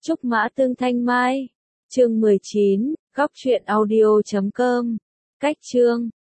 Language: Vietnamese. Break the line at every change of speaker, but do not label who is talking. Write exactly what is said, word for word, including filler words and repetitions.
Trúc Mã Tương Thanh Mai. Chương mười chín, góc truyện audio chấm com. Cách chương